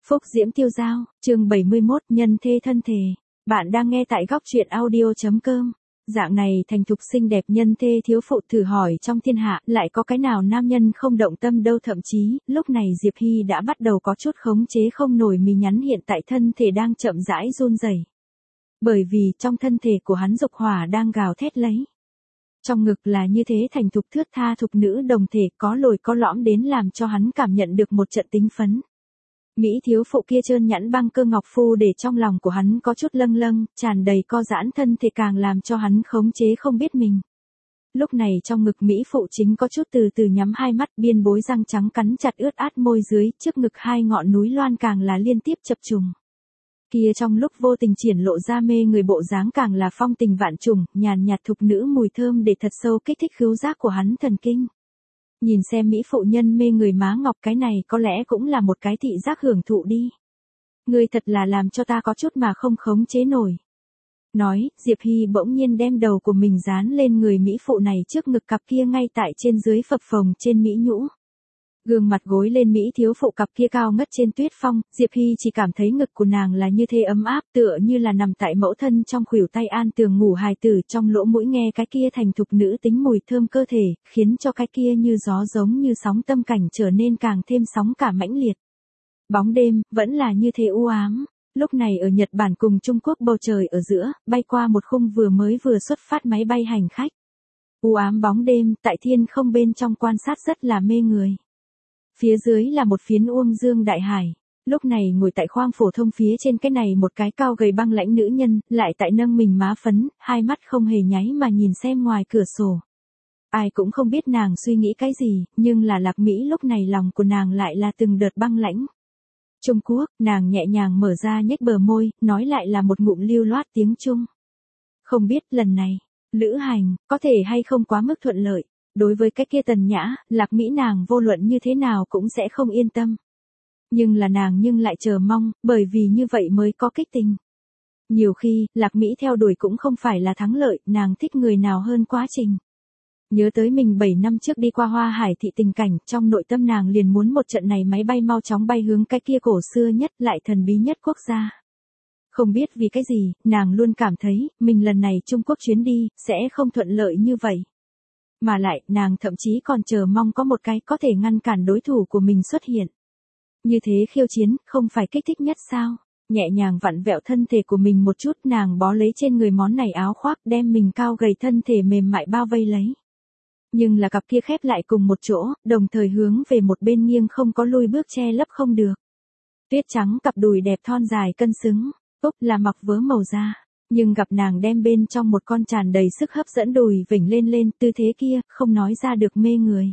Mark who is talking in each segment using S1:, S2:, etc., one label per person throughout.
S1: Phúc Diễm Tiêu Dao, chương 71, nhân thê thân thể. Bạn đang nghe tại góc truyện audio.com. Dạng này thành thục xinh đẹp nhân thê thiếu phụ thử hỏi trong thiên hạ, lại có cái nào nam nhân không động tâm đâu, thậm chí, lúc này Diệp Hy đã bắt đầu có chút khống chế không nổi mì nhắn hiện tại thân thể đang chậm rãi run rẩy. Bởi vì trong thân thể của hắn dục hỏa đang gào thét lấy. Trong ngực là như thế thành thục thướt tha thục nữ đồng thể có lồi có lõm đến làm cho hắn cảm nhận được một trận tính phấn. Mỹ thiếu phụ kia trơn nhẵn băng cơ ngọc phu để trong lòng của hắn có chút lâng lâng, tràn đầy co giãn thân thể càng làm cho hắn khống chế không biết mình. Lúc này trong ngực Mỹ phụ chính có chút từ từ nhắm hai mắt, biên bối răng trắng cắn chặt ướt át môi dưới, trước ngực hai ngọn núi loan càng là liên tiếp chập trùng. Kia trong lúc vô tình triển lộ ra mê người bộ dáng càng là phong tình vạn trùng, nhàn nhạt thục nữ mùi thơm để thật sâu kích thích khứu giác của hắn thần kinh. Nhìn xem Mỹ phụ nhân mê người má ngọc, cái này có lẽ cũng là một cái thị giác hưởng thụ đi. Ngươi thật là làm cho ta có chút mà không khống chế nổi. Nói, Diệp Hy bỗng nhiên đem đầu của mình dán lên người Mỹ phụ này trước ngực cặp kia ngay tại trên dưới phập phồng trên Mỹ nhũ. Gương mặt gối lên Mỹ thiếu phụ cặp kia cao ngất trên tuyết phong, Diệp Hy chỉ cảm thấy ngực của nàng là như thế ấm áp, tựa như là nằm tại mẫu thân trong khuỷu tay an tường ngủ hài tử, trong lỗ mũi nghe cái kia thành thục nữ tính mùi thơm cơ thể, khiến cho cái kia như gió giống như sóng tâm cảnh trở nên càng thêm sóng cả mãnh liệt. Bóng đêm, vẫn là như thế u ám. Lúc này ở Nhật Bản cùng Trung Quốc bầu trời ở giữa, bay qua một khung vừa xuất phát máy bay hành khách. U ám bóng đêm, tại thiên không bên trong quan sát rất là mê người. Phía dưới là một phiến uông dương đại hải. Lúc này ngồi tại khoang phổ thông phía trên cái này một cái cao gầy băng lãnh nữ nhân, lại tại nâng mình má phấn, hai mắt không hề nháy mà nhìn xem ngoài cửa sổ. Ai cũng không biết nàng suy nghĩ cái gì, nhưng là Lạc Mỹ lúc này lòng của nàng lại là từng đợt băng lãnh. Trung Quốc, nàng nhẹ nhàng mở ra nhếch bờ môi, nói lại là một ngụm lưu loát tiếng Trung. Không biết lần này, lữ hành, có thể hay không quá mức thuận lợi. Đối với cái kia Tần Nhã, Lạc Mỹ nàng vô luận như thế nào cũng sẽ không yên tâm. Nhưng là nàng lại chờ mong, bởi vì như vậy mới có kích tình. Nhiều khi, Lạc Mỹ theo đuổi cũng không phải là thắng lợi, nàng thích người nào hơn quá trình. Nhớ tới mình 7 năm trước đi qua Hoa Hải thị tình cảnh, trong nội tâm nàng liền muốn một trận này máy bay mau chóng bay hướng cái kia cổ xưa nhất lại thần bí nhất quốc gia. Không biết vì cái gì, nàng luôn cảm thấy, mình lần này Trung Quốc chuyến đi, sẽ không thuận lợi như vậy. Mà lại, nàng thậm chí còn chờ mong có một cái có thể ngăn cản đối thủ của mình xuất hiện. Như thế khiêu chiến, không phải kích thích nhất sao? Nhẹ nhàng vặn vẹo thân thể của mình một chút, nàng bó lấy trên người món này áo khoác, đem mình cao gầy thân thể mềm mại bao vây lấy. Nhưng là cặp kia khép lại cùng một chỗ, đồng thời hướng về một bên nghiêng không có lui bước che lấp không được. Tuyết trắng cặp đùi đẹp thon dài cân xứng, Úc là mặc vớ màu da. Nhưng gặp nàng đem bên trong một con tràn đầy sức hấp dẫn đùi vểnh lên, tư thế kia, không nói ra được mê người.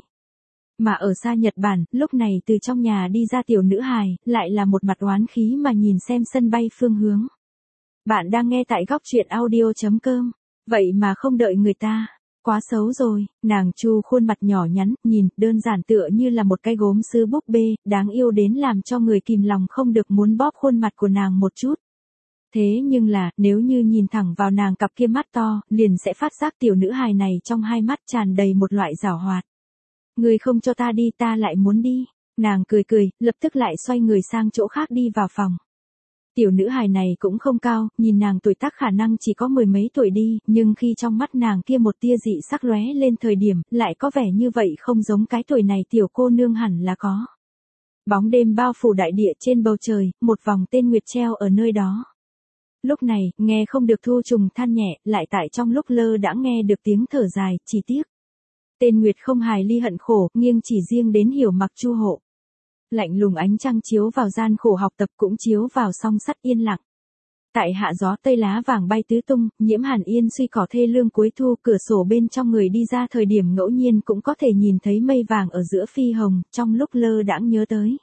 S1: Mà ở xa Nhật Bản, lúc này từ trong nhà đi ra tiểu nữ hài, lại là một mặt oán khí mà nhìn xem sân bay phương hướng. Bạn đang nghe tại góc truyện audio.com, vậy mà không đợi người ta. Quá xấu rồi, nàng chu khuôn mặt nhỏ nhắn, nhìn, đơn giản tựa như là một cái gốm sứ búp bê, đáng yêu đến làm cho người kìm lòng không được muốn bóp khuôn mặt của nàng một chút. Thế nhưng là, nếu như nhìn thẳng vào nàng cặp kia mắt to, liền sẽ phát giác tiểu nữ hài này trong hai mắt tràn đầy một loại giảo hoạt. Người không cho ta đi ta lại muốn đi. Nàng cười, lập tức lại xoay người sang chỗ khác đi vào phòng. Tiểu nữ hài này cũng không cao, nhìn nàng tuổi tác khả năng chỉ có 10 mấy tuổi đi, nhưng khi trong mắt nàng kia một tia dị sắc lóe lên thời điểm, lại có vẻ như vậy không giống cái tuổi này tiểu cô nương hẳn là có. Bóng đêm bao phủ đại địa trên bầu trời, một vòng tên nguyệt treo ở nơi đó. Lúc này, nghe không được Thu Trùng than nhẹ, lại tại trong lúc lơ đãng nghe được tiếng thở dài, chỉ tiếc. Tên nguyệt không hài ly hận khổ, nghiêng chỉ riêng đến hiểu mặc Chu Hộ. Lạnh lùng ánh trăng chiếu vào gian khổ học tập cũng chiếu vào song sắt yên lặng. Tại hạ gió tây lá vàng bay tứ tung, nhiễm hàn yên suy cỏ thê lương cuối thu, cửa sổ bên trong người đi ra thời điểm ngẫu nhiên cũng có thể nhìn thấy mây vàng ở giữa phi hồng, trong lúc lơ đãng nhớ tới.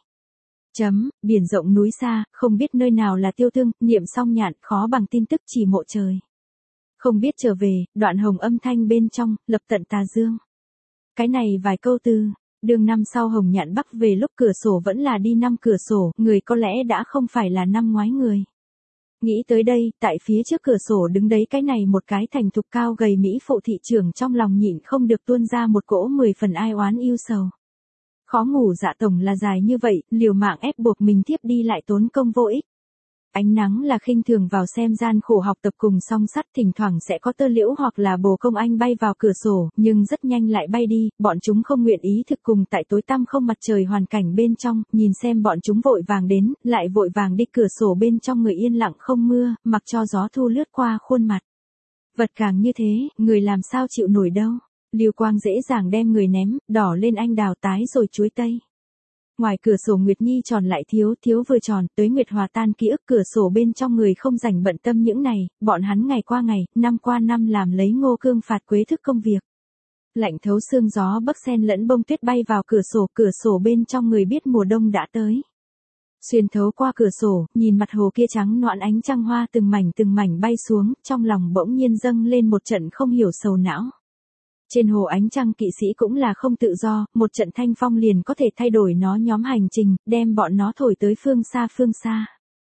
S1: Biển rộng núi xa, không biết nơi nào là tiêu thương, niệm song nhạn, khó bằng tin tức chỉ mộ trời. Không biết trở về, đoạn hồng âm thanh bên trong, lập tận tà dương. Cái này vài câu từ, đường năm sau hồng nhạn bắc về lúc cửa sổ vẫn là đi năm cửa sổ, người có lẽ đã không phải là năm ngoái người. Nghĩ tới đây, tại phía trước cửa sổ đứng đấy cái này một cái thành thục cao gầy Mỹ phụ thị trưởng trong lòng nhịn không được tuôn ra một cỗ 10 phần ai oán yêu sầu. Khó ngủ dạ tổng là dài như vậy, liều mạng ép buộc mình thiếp đi lại tốn công vô ích. Ánh nắng là khinh thường vào xem gian khổ học tập cùng song sắt, thỉnh thoảng sẽ có tơ liễu hoặc là bồ công anh bay vào cửa sổ, nhưng rất nhanh lại bay đi, bọn chúng không nguyện ý thực cùng tại tối tăm không mặt trời hoàn cảnh bên trong, nhìn xem bọn chúng vội vàng đến, lại vội vàng đi, cửa sổ bên trong người yên lặng không mưa, mặc cho gió thu lướt qua khuôn mặt. Vật càng như thế, người làm sao chịu nổi đâu. Lưu quang dễ dàng đem người ném, đỏ lên anh đào tái rồi chuối tây. Ngoài cửa sổ Nguyệt Nhi tròn lại thiếu vừa tròn, tới Nguyệt hòa tan ký ức, cửa sổ bên trong người không rảnh bận tâm những này, bọn hắn ngày qua ngày, năm qua năm làm lấy Ngô Cương phạt quế thức công việc. Lạnh thấu xương, gió bấc sen lẫn bông tuyết bay vào cửa sổ bên trong người biết mùa đông đã tới. Xuyên thấu qua cửa sổ, nhìn mặt hồ kia trắng nõn, ánh trăng hoa từng mảnh bay xuống, trong lòng bỗng nhiên dâng lên một trận không hiểu sầu não. Trên hồ ánh trăng kỵ sĩ cũng là không tự do, một trận thanh phong liền có thể thay đổi nó nhóm hành trình, đem bọn nó thổi tới phương xa.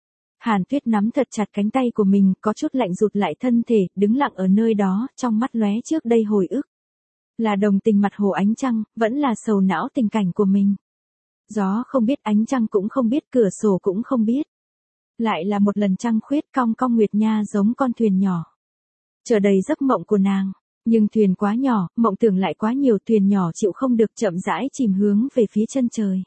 S1: Hàn Tuyết nắm thật chặt cánh tay của mình, có chút lạnh rụt lại thân thể, đứng lặng ở nơi đó, trong mắt lóe trước đây hồi ức. Là đồng tình mặt hồ ánh trăng, vẫn là sầu não tình cảnh của mình. Gió không biết, ánh trăng cũng không biết, cửa sổ cũng không biết. Lại là một lần trăng khuyết cong cong nguyệt nha giống con thuyền nhỏ. Chờ đầy giấc mộng của nàng. Nhưng thuyền quá nhỏ, mộng tưởng lại quá nhiều, thuyền nhỏ chịu không được, chậm rãi chìm hướng về phía chân trời.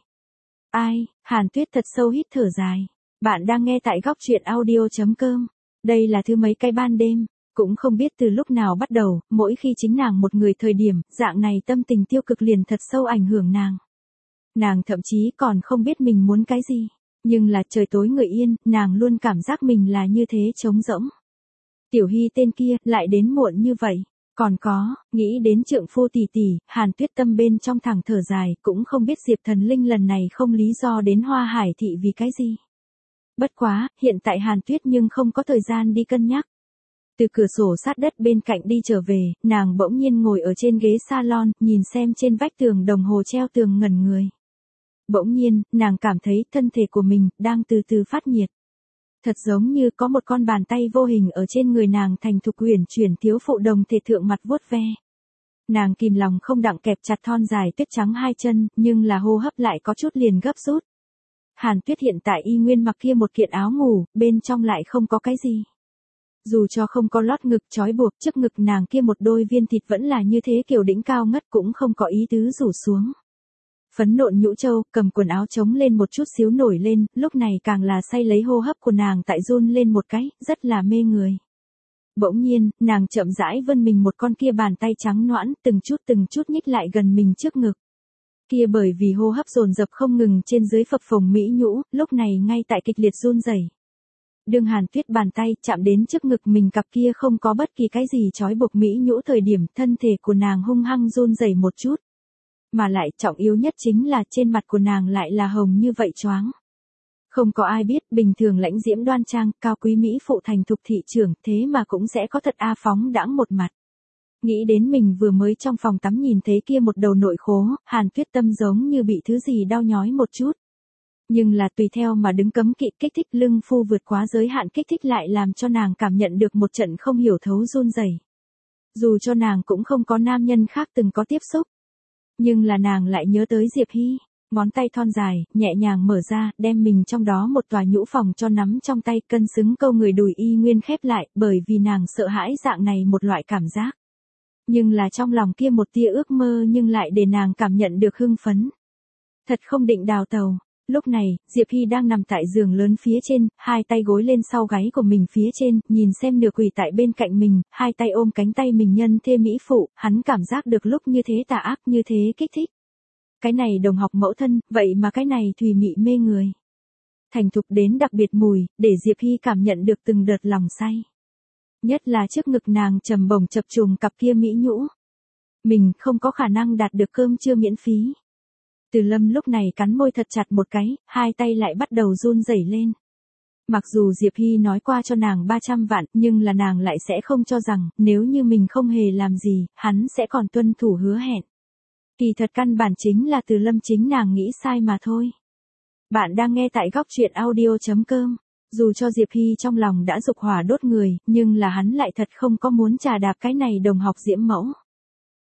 S1: Ai, Hàn Tuyết thật sâu hít thở dài. Bạn đang nghe tại góc truyện audio.com. Đây là thứ mấy cái ban đêm, cũng không biết từ lúc nào bắt đầu, mỗi khi chính nàng một người thời điểm, dạng này tâm tình tiêu cực liền thật sâu ảnh hưởng nàng. Nàng thậm chí còn không biết mình muốn cái gì, nhưng là trời tối người yên, nàng luôn cảm giác mình là như thế trống rỗng. Tiểu Hy tên kia, lại đến muộn như vậy. Còn có, nghĩ đến trượng phu tỷ tỷ, Hàn Tuyết tâm bên trong thẳng thở dài, cũng không biết Diệp Thần Linh lần này không lý do đến Hoa Hải thị vì cái gì. Bất quá, hiện tại Hàn Tuyết nhưng không có thời gian đi cân nhắc. Từ cửa sổ sát đất bên cạnh đi trở về, nàng bỗng nhiên ngồi ở trên ghế salon, nhìn xem trên vách tường đồng hồ treo tường ngẩn người. Bỗng nhiên, nàng cảm thấy thân thể của mình đang từ từ phát nhiệt. Thật giống như có một con bàn tay vô hình ở trên người nàng thành thục uyển chuyển, thiếu phụ đồng thể thượng mặt vuốt ve. Nàng kìm lòng không đặng kẹp chặt thon dài tuyết trắng hai chân, nhưng là hô hấp lại có chút liền gấp rút. Hàn Tuyết hiện tại y nguyên mặc kia một kiện áo ngủ, bên trong lại không có cái gì. Dù cho không có lót ngực trói buộc, trước ngực nàng kia một đôi viên thịt vẫn là như thế, kiểu đỉnh cao ngất, cũng không có ý tứ rủ xuống. Phấn nộn nhũ châu, cầm quần áo trống lên một chút xíu nổi lên, lúc này càng là say lấy hô hấp của nàng tại run lên một cái, rất là mê người. Bỗng nhiên, nàng chậm rãi vươn mình, một con kia bàn tay trắng nõn, từng chút nhích lại gần mình trước ngực. Kia bởi vì hô hấp dồn dập không ngừng trên dưới phập phồng mỹ nhũ, lúc này ngay tại kịch liệt run rẩy. Đương Hàn Tuyết bàn tay chạm đến trước ngực mình, cặp kia không có bất kỳ cái gì trói buộc mỹ nhũ thời điểm, thân thể của nàng hung hăng run rẩy một chút. Mà lại trọng yếu nhất chính là trên mặt của nàng lại là hồng như vậy choáng. Không có ai biết, bình thường lãnh diễm đoan trang, cao quý mỹ phụ thành thục thị trưởng, thế mà cũng sẽ có thật phóng đãng một mặt. Nghĩ đến mình vừa mới trong phòng tắm nhìn thấy kia một đầu nội khố, Hàn Tuyết tâm giống như bị thứ gì đau nhói một chút. Nhưng là tùy theo mà đứng cấm kỵ, kích thích lưng phu vượt quá giới hạn kích thích lại làm cho nàng cảm nhận được một trận không hiểu thấu run rẩy. Dù cho nàng cũng không có nam nhân khác từng có tiếp xúc. Nhưng là nàng lại nhớ tới Diệp Hy, ngón tay thon dài, nhẹ nhàng mở ra, đem mình trong đó một tòa nhũ phòng cho nắm trong tay, cân xứng câu người đùi y nguyên khép lại, bởi vì nàng sợ hãi dạng này một loại cảm giác. Nhưng là trong lòng kia một tia ước mơ nhưng lại để nàng cảm nhận được hưng phấn. Thật không định đào tàu. Lúc này, Diệp Hy đang nằm tại giường lớn phía trên, hai tay gối lên sau gáy của mình phía trên, nhìn xem nửa quỳ tại bên cạnh mình, hai tay ôm cánh tay mình nhân thê mỹ phụ, hắn cảm giác được lúc như thế tà ác, như thế kích thích. Cái này đồng học mẫu thân, vậy mà cái này thùy mị mê người. Thành thục đến đặc biệt mùi, để Diệp Hy cảm nhận được từng đợt lòng say. Nhất là trước ngực nàng trầm bổng chập trùng cặp kia mỹ nhũ. Mình không có khả năng đạt được cơm trưa miễn phí. Từ Lâm lúc này cắn môi thật chặt một cái, hai tay lại bắt đầu run rẩy lên. Mặc dù Diệp Hy nói qua cho nàng 300 vạn, nhưng là nàng lại sẽ không cho rằng, nếu như mình không hề làm gì, hắn sẽ còn tuân thủ hứa hẹn. Kỳ thật căn bản chính là Từ Lâm chính nàng nghĩ sai mà thôi. Bạn đang nghe tại góc truyện audio.com. Dù cho Diệp Hy trong lòng đã dục hỏa đốt người, nhưng là hắn lại thật không có muốn trà đạp cái này đồng học diễm mẫu.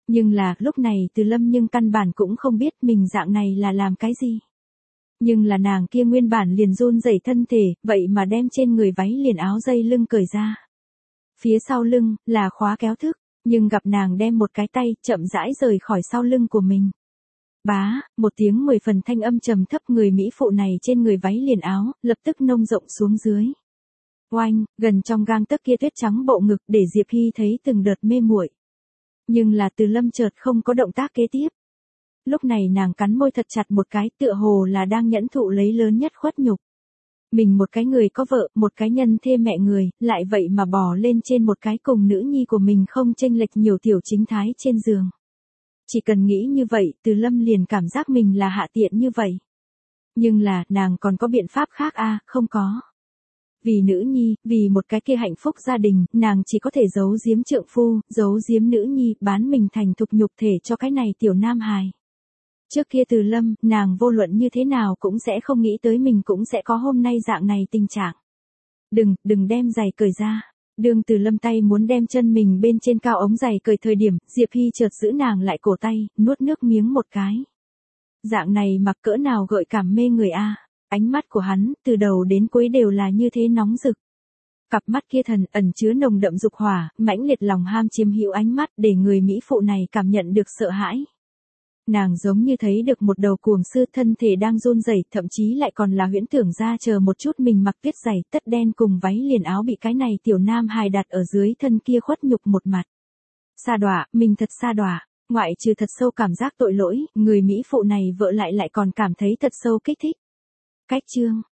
S1: Nhưng là, lúc này Từ Lâm nhưng căn bản cũng không biết mình dạng này là làm cái gì. Nhưng là nàng kia nguyên bản liền run rẩy thân thể, vậy mà đem trên người váy liền áo dây lưng cởi ra. Phía sau lưng, là khóa kéo thức, nhưng gặp nàng đem một cái tay, chậm rãi rời khỏi sau lưng của mình. Bá, một tiếng 10 phần thanh âm trầm thấp người Mỹ phụ này trên người váy liền áo, lập tức nông rộng xuống dưới. Oanh, gần trong gang tấc kia tuyết trắng bộ ngực để Diệp Hy thấy từng đợt mê muội. Nhưng là Từ Lâm chợt không có động tác kế tiếp. Lúc này nàng cắn môi thật chặt một cái tựa hồ là đang nhẫn thụ lấy lớn nhất khuất nhục. Mình một cái người có vợ, một cái nhân thê mẹ người, lại vậy mà bò lên trên một cái cùng nữ nhi của mình không chênh lệch nhiều tiểu chính thái trên giường. Chỉ cần nghĩ như vậy, Từ Lâm liền cảm giác mình là hạ tiện như vậy. Nhưng là, nàng còn có biện pháp khác à, không có. Vì nữ nhi, vì một cái kia hạnh phúc gia đình, nàng chỉ có thể giấu giếm trượng phu, giấu giếm nữ nhi, bán mình thành thục nhục thể cho cái này tiểu nam hài. Trước kia Từ Lâm, nàng vô luận như thế nào cũng sẽ không nghĩ tới mình cũng sẽ có hôm nay dạng này tình trạng. Đừng đem giày cởi ra. Đương Từ Lâm tay muốn đem chân mình bên trên cao ống giày cởi thời điểm, Diệp Hy chợt giữ nàng lại cổ tay, nuốt nước miếng một cái. Dạng này mặc cỡ nào gợi cảm mê người a. Ánh mắt của hắn, từ đầu đến cuối đều là như thế nóng rực. Cặp mắt kia thần ẩn chứa nồng đậm dục hỏa, mãnh liệt lòng ham chiếm hữu ánh mắt để người Mỹ phụ này cảm nhận được sợ hãi. Nàng giống như thấy được một đầu cuồng sư thân thể đang run rẩy, thậm chí lại còn là huyễn tưởng ra chờ một chút mình mặc tuyết giày tất đen cùng váy liền áo bị cái này tiểu nam hài đặt ở dưới thân kia khuất nhục một mặt. Sa đọa, mình thật sa đọa, ngoại trừ thật sâu cảm giác tội lỗi, người Mỹ phụ này vợ lại còn cảm thấy thật sâu kích thích. Cách chương